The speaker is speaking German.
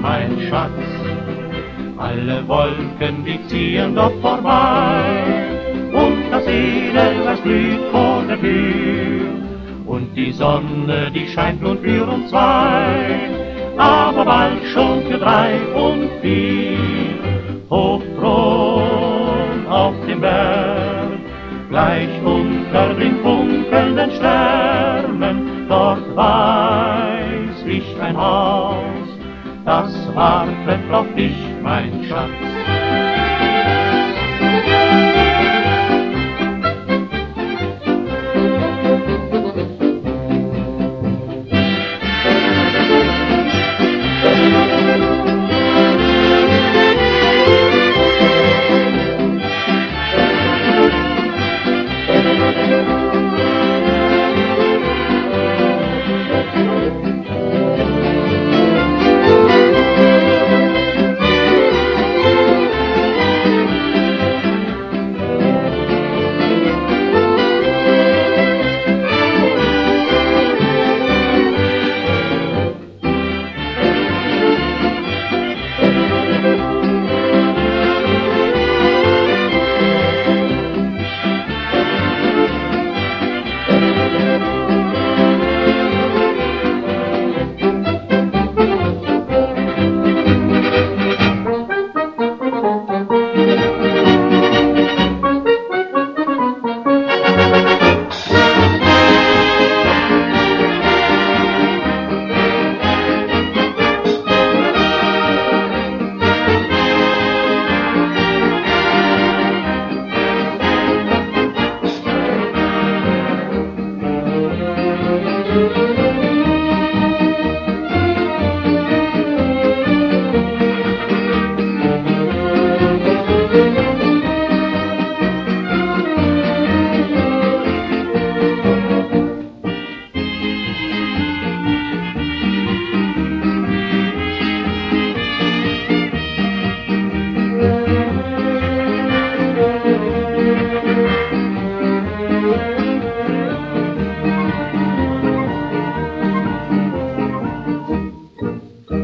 mein Schatz. Alle Wolken, die ziehen dort vorbei, und das Edelweiß blüht vor der Tür. Und die Sonne, die scheint nun für uns zwei, aber bald schon für drei und vier. Hoch thron auf dem Berg, gleich unter den funkelnden Sternen, dort weiß ich ein Haus, das wartet auf dich, mein Schatz.